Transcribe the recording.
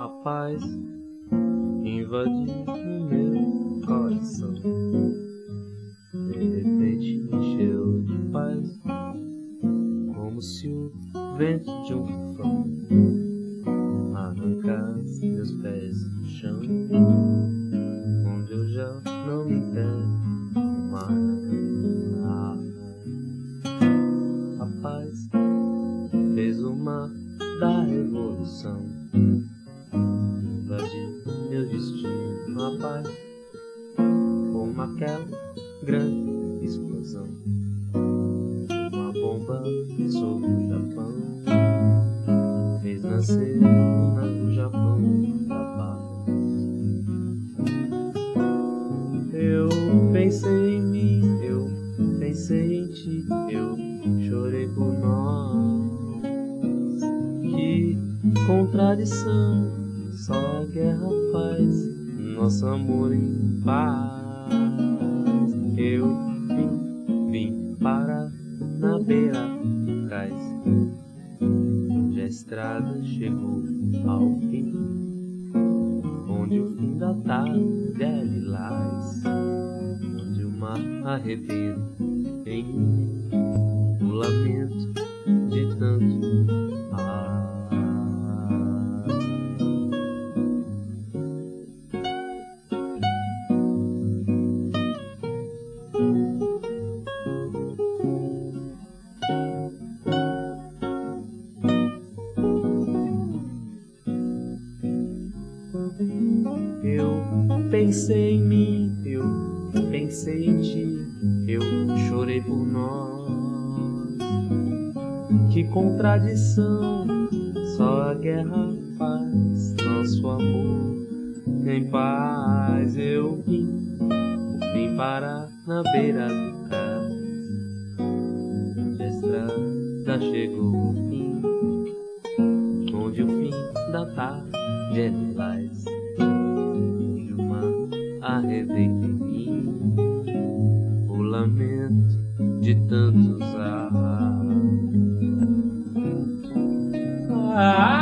A paz invadiu o meu coração, de repente encheu de paz, como se o vento de um tufão arrancasse meus pés do chão, onde eu já não me entendo mais. A paz fez o mar da revolução, invadiu meu destino. A paz, como aquela grande explosão, uma bomba sobre o Japão, fez nascer no Japão da paz. Eu pensei em mim, eu pensei em ti, eu chorei por nós. Que contradição, só a guerra faz nosso amor em paz. Eu vim parar na beira do cais, onde a estrada chegou ao fim, onde o fim da tarde é lilás, onde o mar arrebenta em mim o lamento de tanto Eu pensei em mim, eu pensei em ti, eu chorei por nós. Que contradição, só a guerra faz nosso amor em paz. Eu vim parar na beira do cais, onde a estrada chegou ao fim, onde o fim da tarde é lilás, onde o mar arrebenta em mim o lamento de tantos